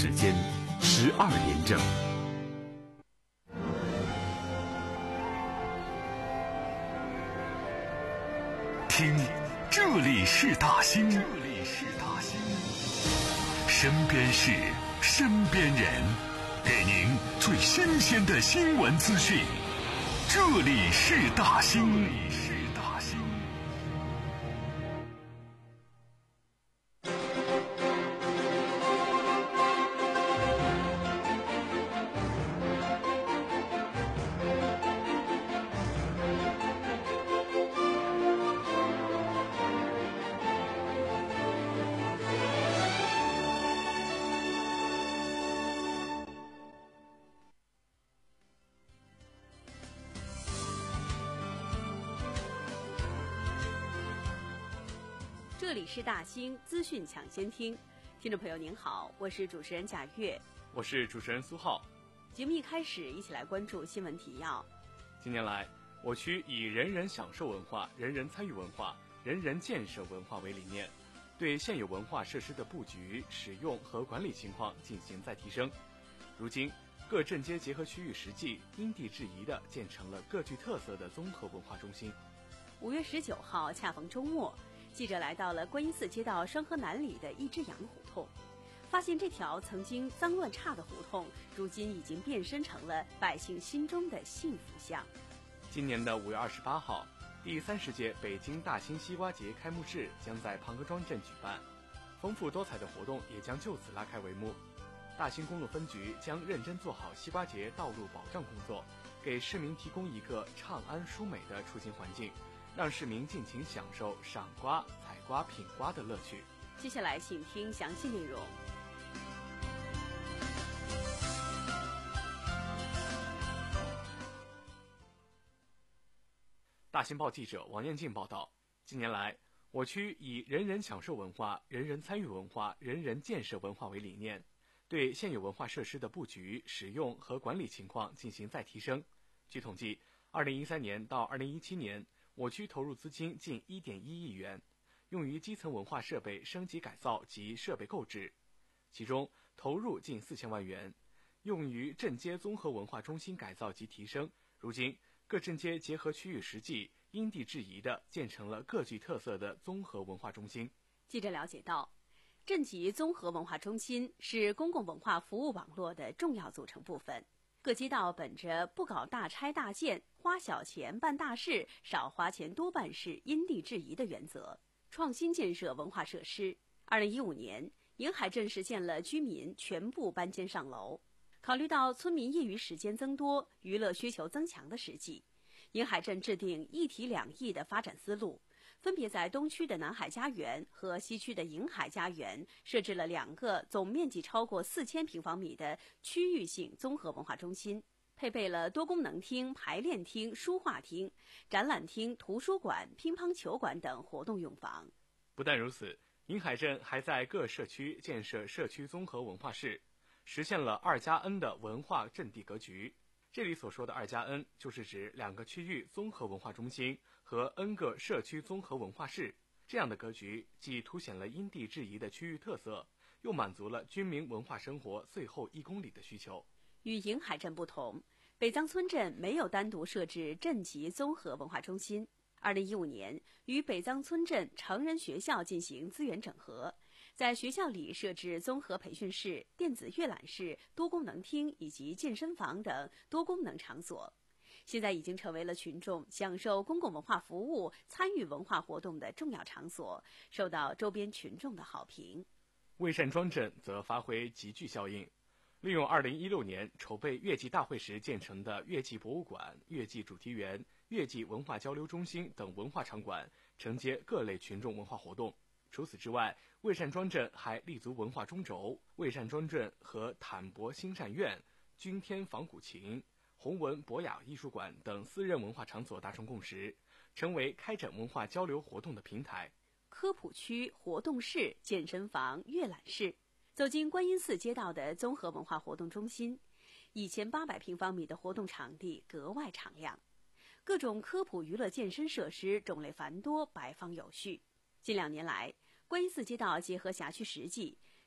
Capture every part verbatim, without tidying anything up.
时间十二点整。听，这里是大兴，这里是大兴，身边事，身边人，给您最新鲜的新闻资讯。这里是大兴，这里是大兴。 这里是大兴资讯抢先听，听众朋友您好，我是主持人贾月， 我是主持人苏浩。 节目一开始，一起来关注新闻提要。 近年来，我区以人人享受文化、人人参与文化、人人建设文化为理念，对现有文化设施的布局、使用和管理情况进行再提升。如今，各镇街结合区域实际，因地制宜地建成了各具特色的综合文化中心。 五月十九号恰逢周末，记者来到了观音寺街道双河南里的一只羊胡同，发现这条曾经脏乱差的胡同，如今已经变身成了百姓心中的幸福巷。 今年的五月二十八号，第三十届北京大兴西瓜节开幕式将在庞各庄镇举办，丰富多彩的活动也将就此拉开帷幕。大兴公路分局将认真做好西瓜节道路保障工作，给市民提供一个畅安舒美的出行环境，让市民尽情享受赏瓜、采瓜、品瓜的乐趣。 接下来，请听详细内容。 大兴报记者王彦静报道，近年来，我区以人人享受文化、人人参与文化、人人建设文化为理念，对现有文化设施的布局、使用和管理情况进行再提升。据统计，二零一三年到二零一七年，我区投入资金近 一点一亿元，用于基层文化设备升级改造及设备购置，其中投入近四千万元，用于镇街综合文化中心改造及提升。如今，各镇街结合区域实际，因地制宜地建成了各具特色的综合文化中心。 记者了解到，镇级综合文化中心是公共文化服务网络的重要组成部分。各街道本着不搞大拆大建、花小钱办大事、少花钱多办事、因地制宜的原则，创新建设文化设施。二零一五年，迎海镇实现了居民全部搬迁上楼。考虑到村民业余时间增多、娱乐需求增强的实际，迎海镇制定一体两翼的发展思路，分别在东区的南海家园和西区的迎海家园设置了两个总面积超过四千平方米的区域性综合文化中心，配备了多功能厅、排练厅、书画厅、展览厅、图书馆、乒乓球馆等活动用房。 不但如此，迎海镇还在各社区建设社区综合文化室，实现了二加 N 的文化阵地格局。这里所说的二加 N 就是指两个区域综合文化中心和 N 个社区综合文化室。这样的格局既凸显了因地制宜的区域特色，又满足了居民文化生活最后一公里的需求。 与迎海镇不同，北藏村镇没有单独设置镇级综合文化中心。二零一五年，与北藏村镇成人学校进行资源整合，在学校里设置综合培训室、电子阅览室、多功能厅以及健身房等多功能场所。现在已经成为了群众享受公共文化服务、参与文化活动的重要场所，受到周边群众的好评。 魏善庄镇则发挥集聚效应，利用二零一六年筹备月季大会时建成的月季博物馆、月季主题园、月季文化交流中心等文化场馆，承接各类群众文化活动。除此之外，魏善庄镇还立足文化中轴，魏善庄镇和坦博兴善院、君天仿古琴、弘文博雅艺术馆等私人文化场所达成共识，成为开展文化交流活动的平台。 科普区、活动室、健身房、阅览室，走进观音寺街道的综合文化活动中心，一千八百平方米的活动场地格外敞亮，各种科普娱乐健身设施种类繁多，摆放有序。近两年来，观音寺街道结合辖区实际，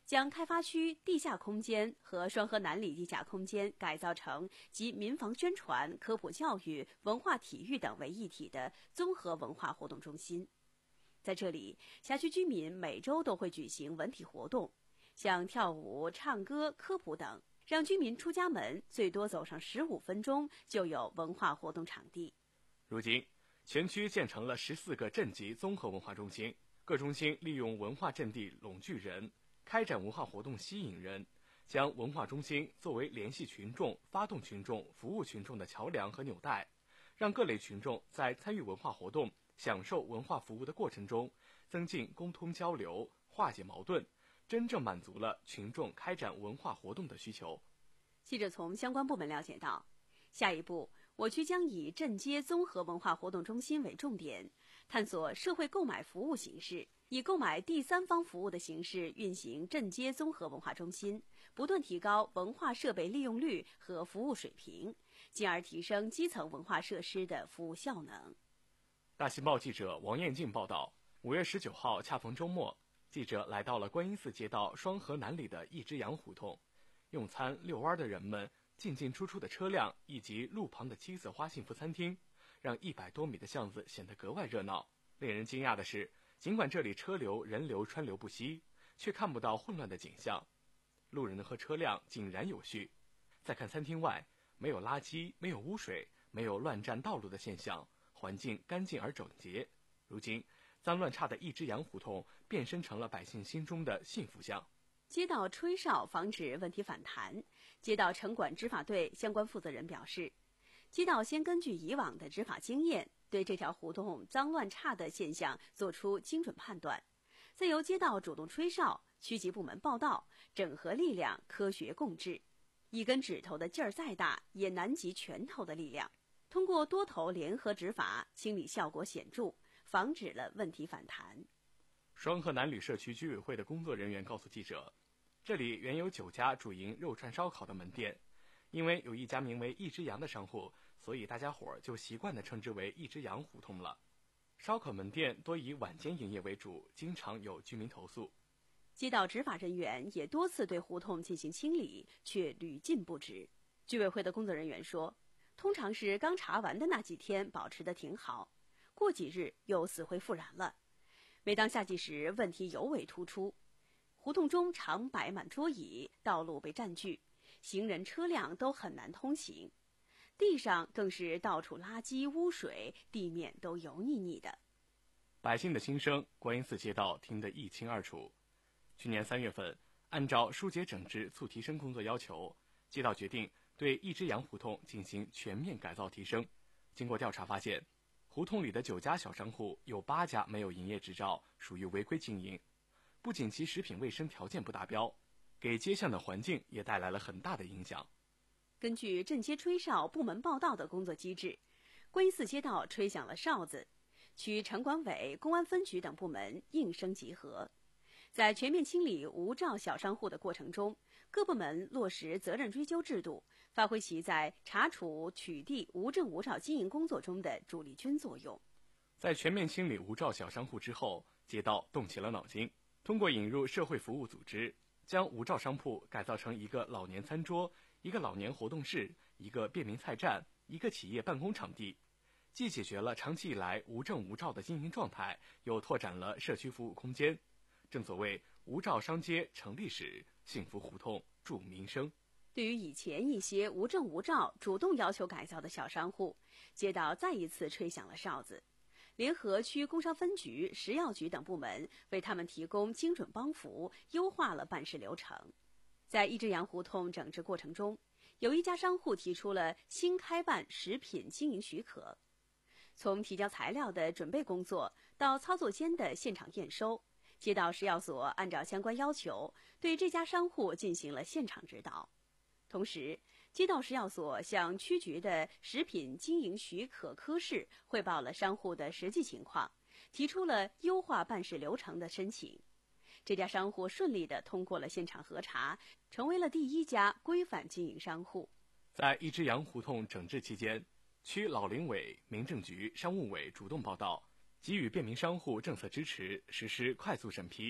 将开发区地下空间和双河南里地下空间改造成集民防宣传、科普教育、文化体育等为一体的综合文化活动中心。在这里，辖区居民每周都会举行文体活动，像跳舞、唱歌、科普等，让居民出家门最多走上十五分钟就有文化活动场地。 如今，全区建成了十四个镇级综合文化中心，各中心利用文化阵地拢聚人，开展文化活动吸引人，将文化中心作为联系群众、发动群众、服务群众的桥梁和纽带，让各类群众在参与文化活动、享受文化服务的过程中，增进沟通交流，化解矛盾，真正满足了群众开展文化活动的需求。 记者从相关部门了解到，下一步，我区将以镇街综合文化活动中心为重点，探索社会购买服务形式，以购买第三方服务的形式运行镇街综合文化中心，不断提高文化设备利用率和服务水平，进而提升基层文化设施的服务效能。 大新报记者王艳静报道，五月十九号恰逢周末，记者来到了观音寺街道双河南里的一只羊胡同，用餐遛弯的人们、进进出出的车辆以及路旁的七色花幸福餐厅，让一百多米的巷子显得格外热闹。令人惊讶的是，尽管这里车流人流川流不息，却看不到混乱的景象，路人和车辆井然有序。再看餐厅外，没有垃圾，没有污水，没有乱占道路的现象，环境干净而整洁。如今，脏乱差的一只羊胡同变身成了百姓心中的幸福巷。 街道吹哨防止问题反弹，街道城管执法队相关负责人表示，街道先根据以往的执法经验，对这条胡同脏乱差的现象做出精准判断，再由街道主动吹哨，区级部门报道，整合力量，科学共治。一根指头的劲儿再大，也难及拳头的力量。通过多头联合执法，清理效果显著，防止了问题反弹。 双河南里社区居委会的工作人员告诉记者，这里原有九家主营肉串烧烤的门店，因为有一家名为一只羊的商户，所以大家伙儿就习惯地称之为一只羊胡同了。烧烤门店多以晚间营业为主，经常有居民投诉。 街道执法人员也多次对胡同进行清理，却屡禁不止。居委会的工作人员说，通常是刚查完的那几天保持得挺好，过几日又死灰复燃了。每当夏季时，问题尤为突出。胡同中常摆满桌椅，道路被占据，行人车辆都很难通行，地上更是到处垃圾污水，地面都油腻腻的。 百姓的心声，观音寺街道听得一清二楚。去年三月份，按照疏解整治促提升工作要求，街道决定对一只羊胡同进行全面改造提升。经过调查发现，胡同里的九家小商户有八家没有营业执照，属于违规经营。不仅其食品卫生条件不达标，给街巷的环境也带来了很大的影响。 根据镇街吹哨部门报道的工作机制，观音寺街道吹响了哨子，区城管委、公安分局等部门应声集合。在全面清理无照小商户的过程中，各部门落实责任追究制度，发挥其在查处取缔无证无照经营工作中的主力军作用。 在全面清理无照小商户之后，街道动起了脑筋，通过引入社会服务组织，将无照商铺改造成一个老年餐桌、一个老年活动室、一个便民菜站、一个企业办公场地，既解决了长期以来无证无照的经营状态，又拓展了社区服务空间。正所谓无照商街成历史，幸福胡同助民生。 对于以前一些无证无照主动要求改造的小商户，街道再一次吹响了哨子，联合区工商分局、食药局等部门为他们提供精准帮扶，优化了办事流程。在一只羊胡同整治过程中，有一家商户提出了新开办食品经营许可。从提交材料的准备工作到操作间的现场验收，街道食药所按照相关要求，对这家商户进行了现场指导。同时，街道食药所向区局的食品经营许可科室汇报了商户的实际情况，提出了优化办事流程的申请。这家商户顺利地通过了现场核查，成为了第一家规范经营商户。 在一只羊胡同整治期间，区老龄委、民政局、商务委主动报到，给予便民商户政策支持，实施快速审批，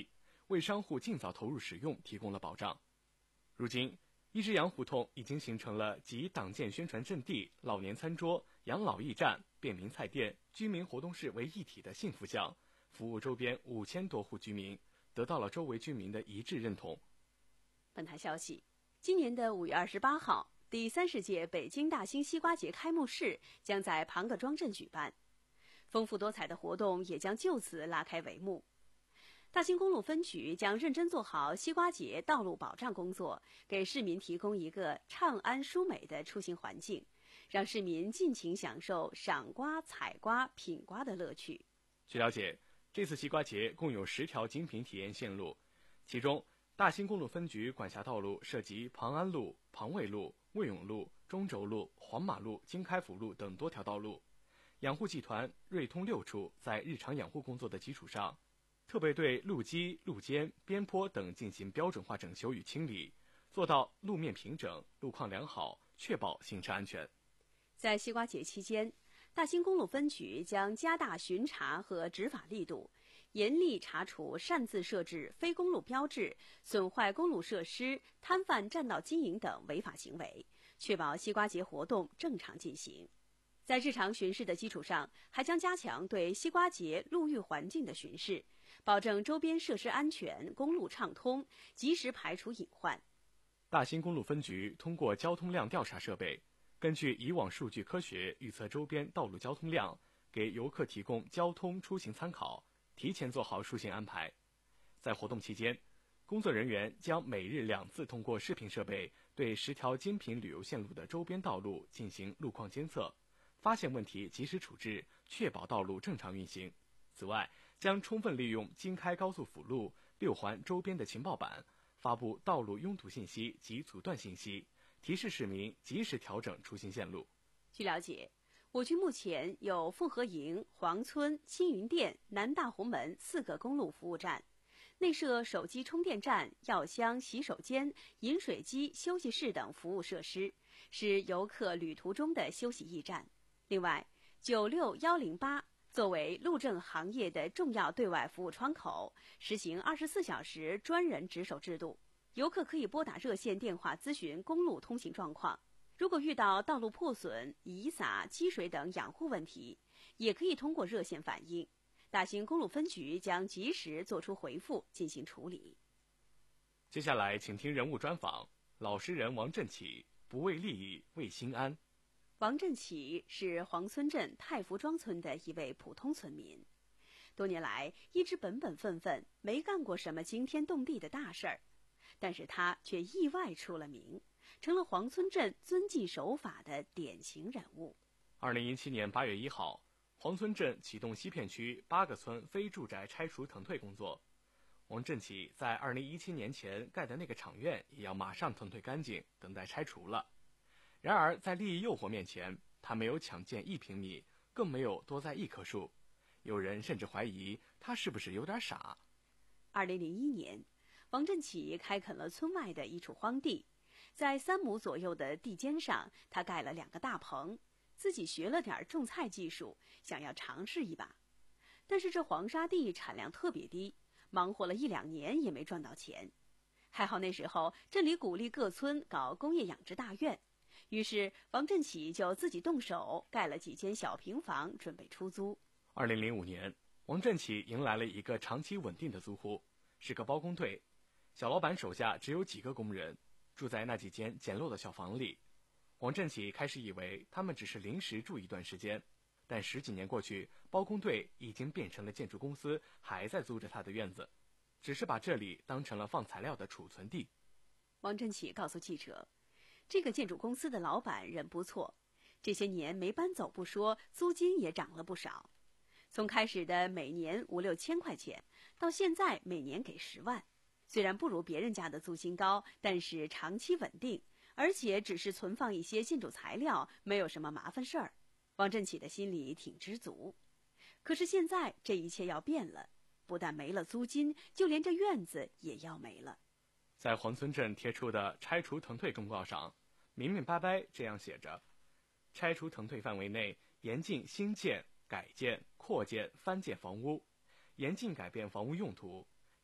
为商户尽早投入使用提供了保障。如今，一只羊胡同已经形成了集党建宣传阵地、老年餐桌、养老驿站、便民菜店、居民活动室为一体的幸福巷，服务周边五千多户居民，得到了周围居民的一致认同。 本台消息，今年的五月二十八号，第三十届北京大兴西瓜节开幕式将在庞各庄镇举办，丰富多彩的活动也将就此拉开帷幕。大兴公路分局将认真做好西瓜节道路保障工作，给市民提供一个畅安舒美的出行环境，让市民尽情享受赏瓜、采瓜、品瓜的乐趣。 据了解，这次西瓜节共有十条精品体验线路，其中大兴公路分局管辖道路涉及庞安路、庞卫路、卫永路、中轴路、黄马路、经开府路等多条道路。养护集团瑞通六处在日常养护工作的基础上，特别对路基、路肩、边坡等进行标准化整修与清理，做到路面平整、路况良好，确保行车安全。 在西瓜节期间，大兴公路分局将加大巡查和执法力度，严厉查处擅自设置非公路标志、损坏公路设施、摊贩占道经营等违法行为，确保西瓜节活动正常进行。在日常巡视的基础上，还将加强对西瓜节路域环境的巡视，保证周边设施安全、公路畅通，及时排除隐患。 大兴公路分局通过交通量调查设备，根据以往数据科学预测周边道路交通量，给游客提供交通出行参考，提前做好出行安排。在活动期间，工作人员将每日两次通过视频设备对十条精品旅游线路的周边道路进行路况监测，发现问题及时处置，确保道路正常运行。此外，将充分利用京开高速辅路、六环周边的情报板，发布道路拥堵信息及阻断信息，提示市民及时调整出行线路。 据了解，我局目前有凤和营、黄村、青云店、南大红门四个公路服务站，内设手机充电站、药箱、洗手间、饮水机、休息室等服务设施，是游客旅途中的休息驿站。另外，九六一零八作为路政行业的重要对外服务窗口，实行二十四小时专人值守制度，游客可以拨打热线电话咨询公路通行状况。如果遇到道路破损、遗洒、积水等养护问题，也可以通过热线反映，大兴公路分局将及时作出回复进行处理。 接下来请听人物专访，老实人王振起，不为利益，为心安。 王振起是黄村镇太福庄村的一位普通村民，多年来一直本本分分，没干过什么惊天动地的大事儿，但是他却意外出了名，成了黄村镇遵纪守法的典型人物。 二零一七年八月一号，黄村镇启动西片区八个村非住宅拆除腾退工作。王振起在二零一七年前盖的那个厂院也要马上腾退干净，等待拆除了。然而在利益诱惑面前，他没有抢建一平米，更没有多栽一棵树。有人甚至怀疑他是不是有点傻。 二零零一年，王振起开垦了村外的一处荒地，在三亩左右的地间上，他盖了两个大棚，自己学了点种菜技术，想要尝试一把。但是这黄沙地产量特别低，忙活了一两年也没赚到钱。还好那时候镇里鼓励各村搞工业养殖大院，于是王振起就自己动手盖了几间小平房，准备出租。 二零零五年，王振起迎来了一个长期稳定的租户，是个包工队。小老板手下只有几个工人，住在那几间简陋的小房里。王振起开始以为他们只是临时住一段时间，但十几年过去，包工队已经变成了建筑公司，还在租着他的院子，只是把这里当成了放材料的储存地。 王振起告诉记者，这个建筑公司的老板人不错，这些年没搬走不说，租金也涨了不少。从开始的每年五六千块钱，到现在每年给十万。虽然不如别人家的租金高，但是长期稳定，而且只是存放一些建筑材料，没有什么麻烦事儿。王振起的心里挺知足。可是现在这一切要变了，不但没了租金，就连这院子也要没了。 在黄村镇贴出的拆除腾退公告上，明明白白这样写着：拆除腾退范围内严禁新建、改建、扩建、翻建房屋，严禁改变房屋用途，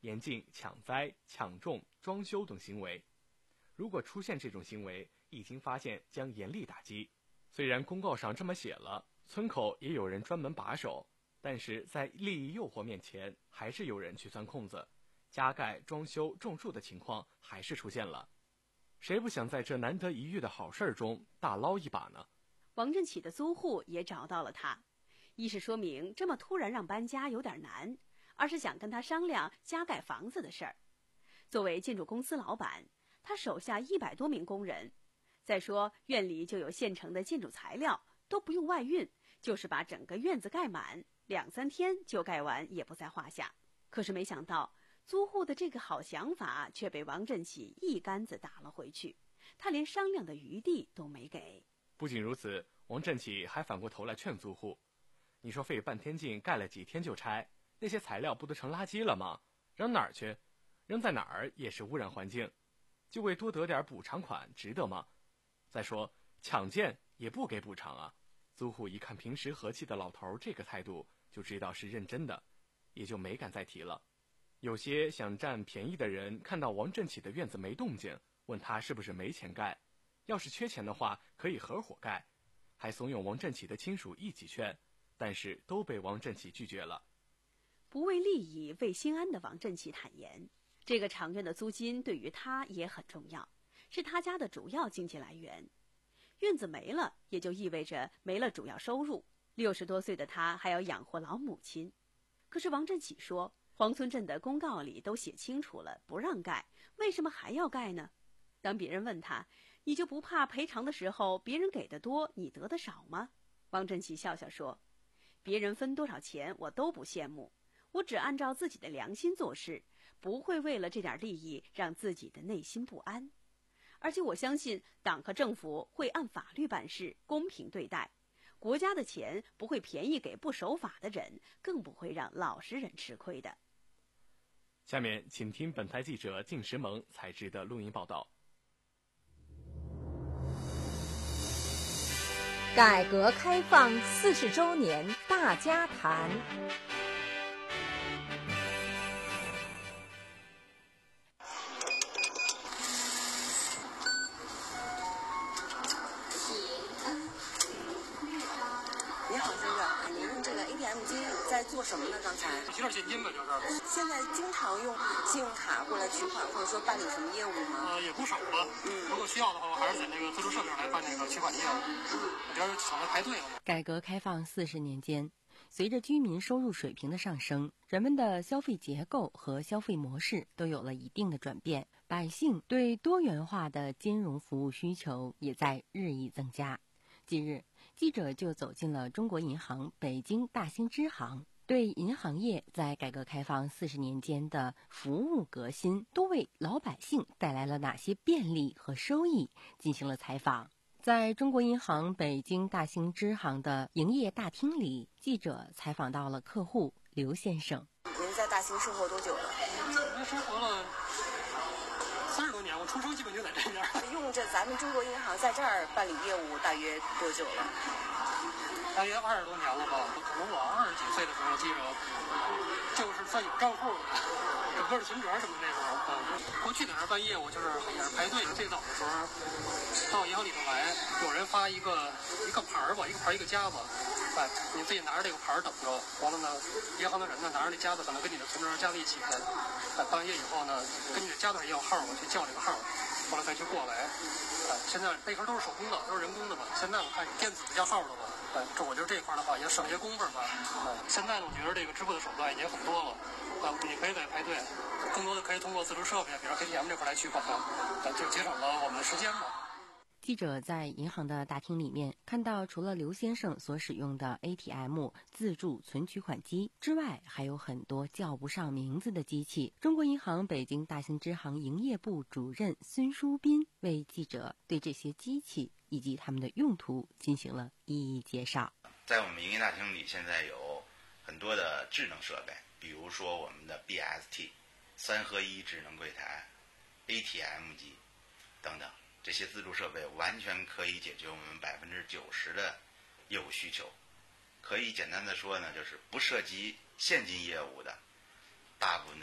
严禁抢灾、抢种、装修等行为。如果出现这种行为，一经发现将严厉打击。虽然公告上这么写了，村口也有人专门把守，但是在利益诱惑面前，还是有人去钻空子，加盖、装修、种树的情况还是出现了。谁不想在这难得一遇的好事中大捞一把呢？ 王振起的租户也找到了他，一是说明这么突然让搬家有点难，二是想跟他商量加盖房子的事儿。作为建筑公司老板，他手下一百多名工人，再说院里就有现成的建筑材料，都不用外运，就是把整个院子盖满，两三天就盖完也不在话下。可是没想到租户的这个好想法却被王振起一竿子打了回去，他连商量的余地都没给。 不仅如此，王振起还反过头来劝租户，你说费半天劲盖了几天就拆，那些材料不都成垃圾了吗？扔哪儿去？扔在哪儿也是污染环境，就为多得点补偿款值得吗？再说抢建也不给补偿啊。租户一看平时和气的老头这个态度，就知道是认真的，也就没敢再提了。有些想占便宜的人看到王振起的院子没动静，问他是不是没钱盖，要是缺钱的话可以合伙盖，还怂恿王振起的亲属一起劝，但是都被王振起拒绝了。 不为利益为心安的王振起坦言，这个长院的租金对于他也很重要，是他家的主要经济来源。院子没了，也就意味着没了主要收入。六十多岁的他还要养活老母亲。可是王振起说，黄村镇的公告里都写清楚了，不让盖，为什么还要盖呢？当别人问他，你就不怕赔偿的时候，别人给的多，你得的少吗？王振起笑笑说，别人分多少钱我都不羡慕，我只按照自己的良心做事，不会为了这点利益让自己的内心不安。而且我相信党和政府会按法律办事，公平对待。国家的钱不会便宜给不守法的人，更不会让老实人吃亏的。 下面请听本台记者靳石萌采制的录音报道。 改革开放四十周年大家谈。 在做什么呢？刚才取点现金吧，就是。 现在经常用信用卡过来取款，或者说办理什么业务吗？ 呃，也不少吧。嗯，如果需要的话，我还是在那个自助设备上来办那个取款业务。嗯，我觉得省得排队了嘛。 改革开放四十年间，随着居民收入水平的上升，人们的消费结构和消费模式都有了一定的转变，百姓对多元化的金融服务需求也在日益增加。近日，记者就走进了中国银行北京大兴支行，对银行业在改革开放四十年间的服务革新都为老百姓带来了哪些便利和收益进行了采访。在中国银行北京大兴支行的营业大厅里，记者采访到了客户刘先生。 您在大兴生活多久了？ 我生活了三十多年，我出生基本就在这边。 用着咱们中国银行在这儿办理业务大约多久了？ 大约二十多年了吧。可能我二十几岁的时候，记着就是算有账户的，整个的存折什么那时候。嗯，过去在这儿办业务就是也是排队。最早的时候到银行里头来，有人发一个一个牌儿吧，一个牌儿一个夹子。哎，你自己拿着这个牌儿等着，完了呢，银行的人呢拿着那夹子，可能跟你的存折加在一起的。哎，办完业以后呢，跟你的夹子要号，我去叫这个号，后来再去过来。哎，现在那时候都是手工的，都是人工的嘛。现在我看电子的叫号了吧。哎，这我觉得这一块的话也省些工夫吧。哎，现在呢，我觉得这个支付的手段也很多了。啊，你可以在排队，更多的可以通过自助设备，比如 A T M 这块来取款，呃，就节省了我们的时间嘛。 记者在银行的大厅里面看到，除了刘先生所使用的 A T M 自助存取款机之外，还有很多叫不上名字的机器。中国银行北京大兴支行营业部主任孙书斌为记者对这些机器以及它们的用途进行了一一介绍。 在我们营业大厅里，现在有很多的智能设备，比如说我们的 B S T 三合一智能柜台、A T M 机等等。这些自助设备完全可以解决我们百分之九十的业务需求。可以简单的说呢，就是不涉及现金业务的，大部分的业务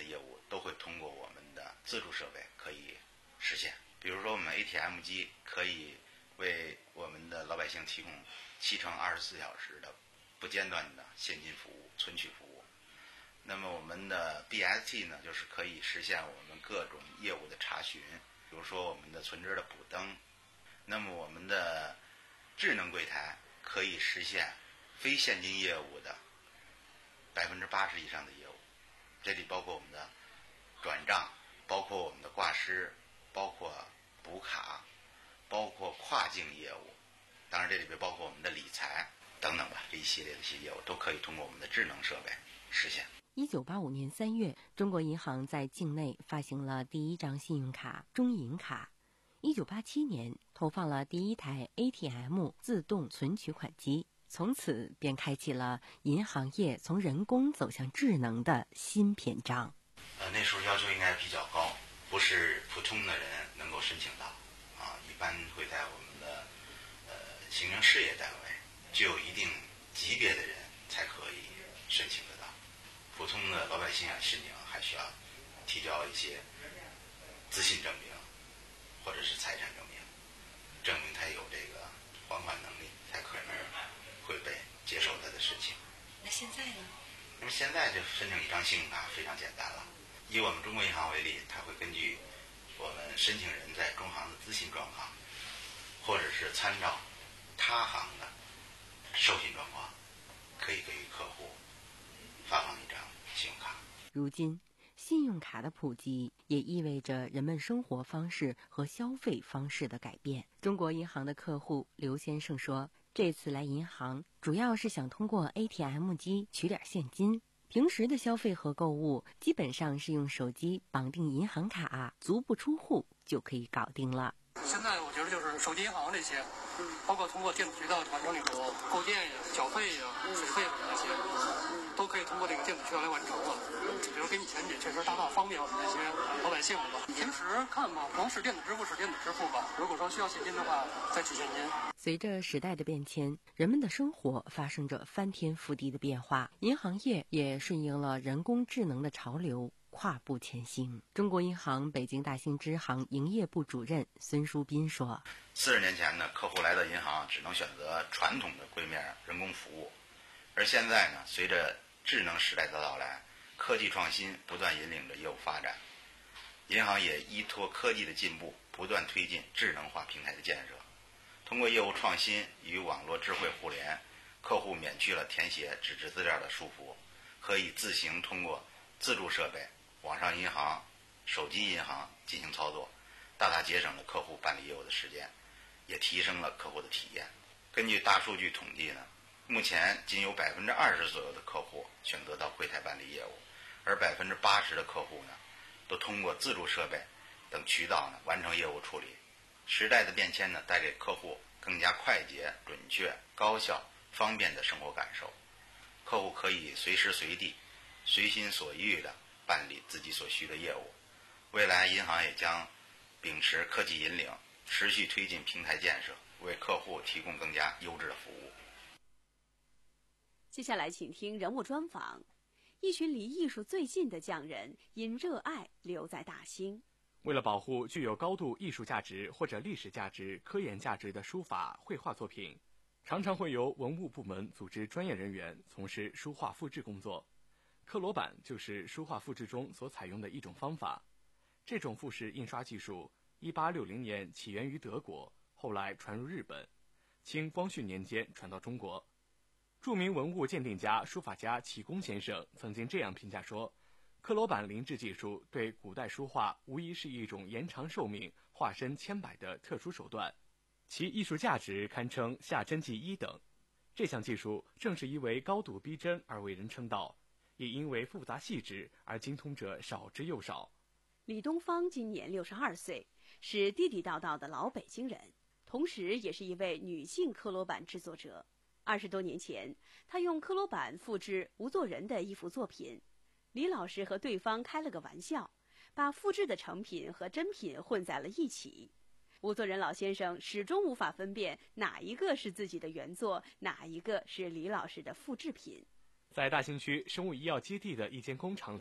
都会通过我们的自助设备可以实现。比如说我们 A T M 机可以为我们的老百姓提供七乘二十四小时的不间断的现金服务、存取服务。那么我们的 B S T 呢，就是可以实现我们各种业务的查询，比如说我们的存折的补登。那么我们的智能柜台可以实现非现金业务的百分之八十以上的业务，这里包括我们的转账，包括我们的挂失，包括补卡，包括跨境业务，当然这里边包括我们的理财等等吧，这一系列的一些业务都可以通过我们的智能设备实现。 一九八五年三月，中国银行在境内发行了第一张信用卡中银卡。一九八七年，投放了第一台 A T M 自动存取款机，从此便开启了银行业从人工走向智能的新篇章。 呃，那时候要求应该比较高，不是普通的人能够申请到啊，一般会在我们的呃行政事业单位具有一定级别的人才可以申请得到。普通的老百姓啊，申请还需要提交一些资信证明，或者是财产证明，证明他有这个还款能力，才可能会被接受他的申请。 那现在呢？ 那么现在就申请一张信用卡非常简单了。以我们中国银行为例，它会根据我们申请人在中行的资信状况，或者是参照他行的授信状况，可以给予客户发放一张信用卡。 如今，信用卡的普及也意味着人们生活方式和消费方式的改变。中国银行的客户刘先生说，这次来银行主要是想通过 A T M 机取点现金，平时的消费和购物基本上是用手机绑定银行卡，足不出户就可以搞定了。 现在我觉得就是手机银行这些，包括通过电子渠道完成这种购件呀、缴费呀、水费什么这些，都可以通过这个电子渠道来完成了。比如给你钱，也确实大大方便我们这些老百姓了吧。平时看吧，能使电子支付使电子支付吧。如果说需要现金的话，再取现金。 随着时代的变迁，人们的生活发生着翻天覆地的变化，银行业也顺应了人工智能的潮流，跨步前行。中国银行北京大兴支行营业部主任孙书斌说： 四十年前呢，客户来到银行只能选择传统的柜面人工服务，而现在呢，随着智能时代的到来，科技创新不断引领着业务发展，银行也依托科技的进步，不断推进智能化平台的建设。通过业务创新与网络智慧互联，客户免去了填写纸质资料的束缚，可以自行通过自助设备、网上银行、手机银行进行操作，大大节省了客户办理业务的时间，也提升了客户的体验。根据大数据统计呢，目前仅有百分之二十左右的客户选择到柜台办理业务，而百分之八十的客户呢，都通过自助设备等渠道呢完成业务处理。时代的变迁呢，带给客户更加快捷、准确、高效、方便的生活感受。客户可以随时随地、随心所欲地办理自己所需的业务。未来，银行也将秉持科技引领，持续推进平台建设，为客户提供更加优质的服务。 接下来，请听人物专访。一群离艺术最近的匠人，因热爱留在大兴。 为了保护具有高度艺术价值或者历史价值、科研价值的书法、绘画作品，常常会由文物部门组织专业人员从事书画复制工作。刻罗版就是书画复制中所采用的一种方法。这种复式印刷技术，一八六零年起源于德国，后来传入日本，清光绪年间传到中国。著名文物鉴定家、书法家启功先生曾经这样评价说：刻罗版临制技术对古代书画无疑是一种延长寿命、化身千百的特殊手段，其艺术价值堪称下真迹一等。这项技术正是因为高度逼真而为人称道，也因为复杂细致而精通者少之又少。 李东方今年六十二岁，是地地道道的老北京人，同时也是一位女性刻罗版制作者。二十多年前，她用刻罗版复制吴作人的一幅作品，李老师和对方开了个玩笑，把复制的成品和真品混在了一起。吴作人老先生始终无法分辨哪一个是自己的原作，哪一个是李老师的复制品。 在大兴区生物医药基地的一间工厂里，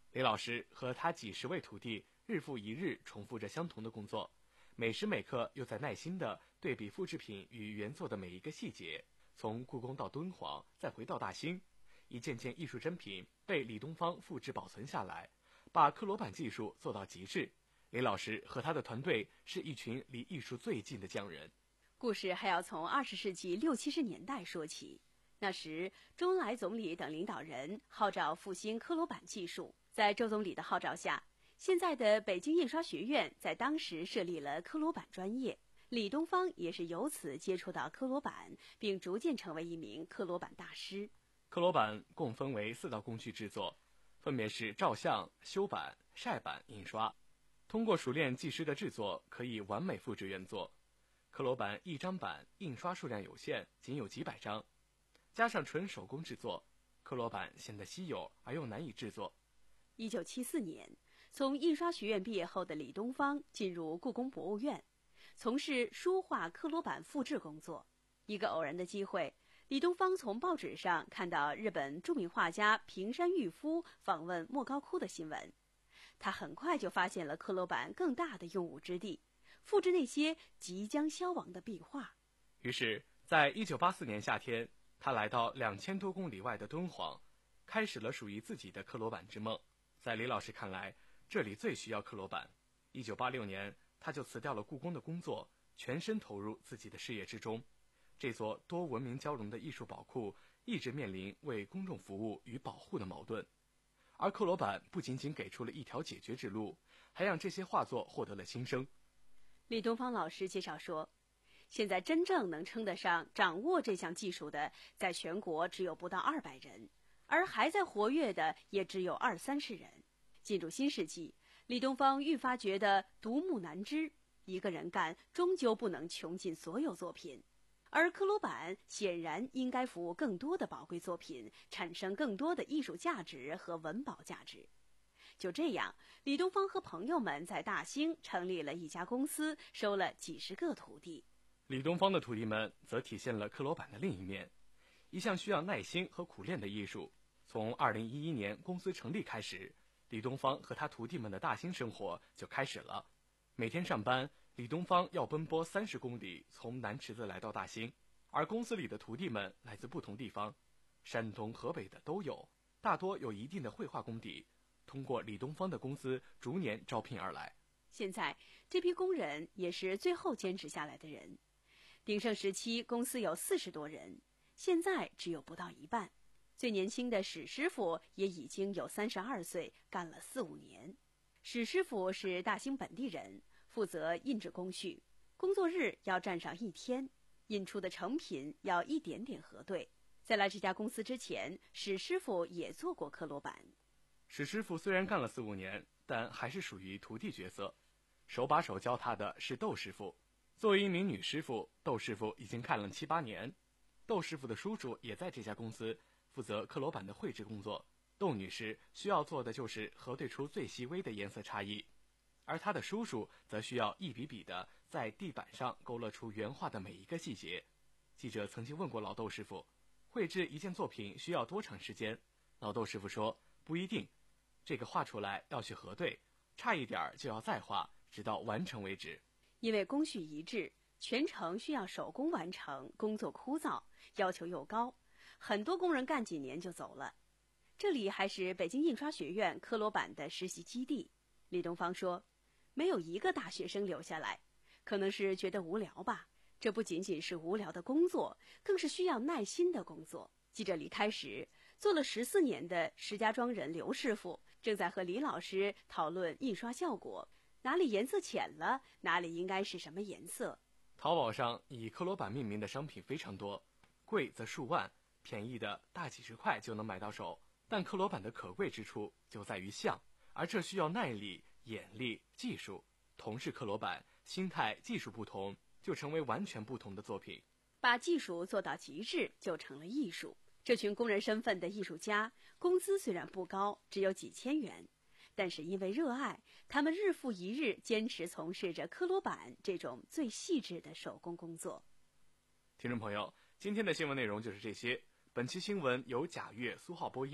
李老师和他几十位徒弟日复一日重复着相同的工作，每时每刻又在耐心地对比复制品与原作的每一个细节，从故宫到敦煌，再回到大兴，一件件艺术珍品被李东方复制保存下来，把刻罗版技术做到极致。李老师和他的团队是一群离艺术最近的匠人。 故事还要从二十世纪六七十年代说起。那时，周恩来总理等领导人号召复兴刻罗版技术。在周总理的号召下，现在的北京印刷学院在当时设立了刻罗版专业。李东方也是由此接触到刻罗版，并逐渐成为一名刻罗版大师。 刻罗版共分为四道工序制作，分别是照相、修版、晒版、印刷。通过熟练技师的制作，可以完美复制原作。刻罗版一张版印刷数量有限，仅有几百张。加上纯手工制作，刻罗版显得稀有而又难以制作。 一九七四年，从印刷学院毕业后的李东方进入故宫博物院，从事书画刻罗版复制工作。一个偶然的机会，李东方从报纸上看到日本著名画家平山郁夫访问莫高窟的新闻，他很快就发现了刻罗版更大的用武之地，复制那些即将消亡的壁画。 于是，在一九八四年夏天，他来到两千多公里外的敦煌，开始了属于自己的刻罗版之梦。在李老师看来，这里最需要刻罗版。一九八六年，他就辞掉了故宫的工作，全身投入自己的事业之中。这座多文明交融的艺术宝库一直面临为公众服务与保护的矛盾，而刻罗版不仅仅给出了一条解决之路，还让这些画作获得了新生。 李东方老师介绍说，现在真正能称得上掌握这项技术的，在全国只有不到二百人，而还在活跃的也只有二三十人。进入新世纪，李东方愈发觉得独木难支，一个人干终究不能穷尽所有作品，而刻罗版显然应该服务更多的宝贵作品，产生更多的艺术价值和文保价值。就这样，李东方和朋友们在大兴成立了一家公司，收了几十个徒弟。 李东方的徒弟们则体现了刻罗版的另一面，一项需要耐心和苦练的艺术。从二零一一年公司成立开始，李东方和他徒弟们的大兴生活就开始了。每天上班，李东方要奔波三十公里，从南池子来到大兴，而公司里的徒弟们来自不同地方，山东、河北的都有，大多有一定的绘画功底，通过李东方的公司逐年招聘而来。 现在这批工人也是最后坚持下来的人。鼎盛时期，公司有四十多人，现在只有不到一半。最年轻的史师傅也已经有三十二岁，干了四五年。史师傅是大兴本地人，负责印制工序，工作日要站上一天，印出的成品要一点点核对。在来这家公司之前，史师傅也做过刻罗版。 史师傅虽然干了四五年，但还是属于徒弟角色，手把手教他的是窦师傅。作为一名女师傅，窦师傅已经看了七八年。窦师傅的叔叔也在这家公司负责刻罗版的绘制工作，窦女士需要做的就是核对出最细微的颜色差异，而她的叔叔则需要一笔笔的在地板上勾勒出原画的每一个细节。记者曾经问过老窦师傅，绘制一件作品需要多长时间？老窦师傅说，不一定，这个画出来要去核对，差一点就要再画，直到完成为止。 因为工序一致，全程需要手工完成，工作枯燥，要求又高，很多工人干几年就走了。这里还是北京印刷学院刻罗版的实习基地。李东方说，没有一个大学生留下来，可能是觉得无聊吧。这不仅仅是无聊的工作，更是需要耐心的工作。记者离开时，做了十四年的石家庄人刘师傅正在和李老师讨论印刷效果，哪里颜色浅了，哪里应该是什么颜色。 淘宝上以刻罗版命名的商品非常多，贵则数万，便宜的大几十块就能买到手。但刻罗版的可贵之处就在于像，而这需要耐力、眼力、技术。同是刻罗版，心态、技术不同，就成为完全不同的作品。 把技术做到极致，就成了艺术。这群工人身份的艺术家，工资虽然不高，只有几千元，但是因为热爱，他们日复一日坚持从事着刻罗版这种最细致的手工工作。 听众朋友，今天的新闻内容就是这些。本期新闻由贾月、苏浩播音，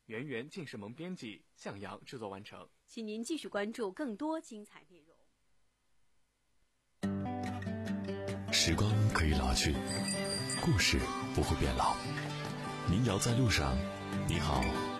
圆圆进士盟编辑，向阳制作完成。 请您继续关注更多精彩内容。 时光可以老去，故事不会变老。民谣在路上，你好。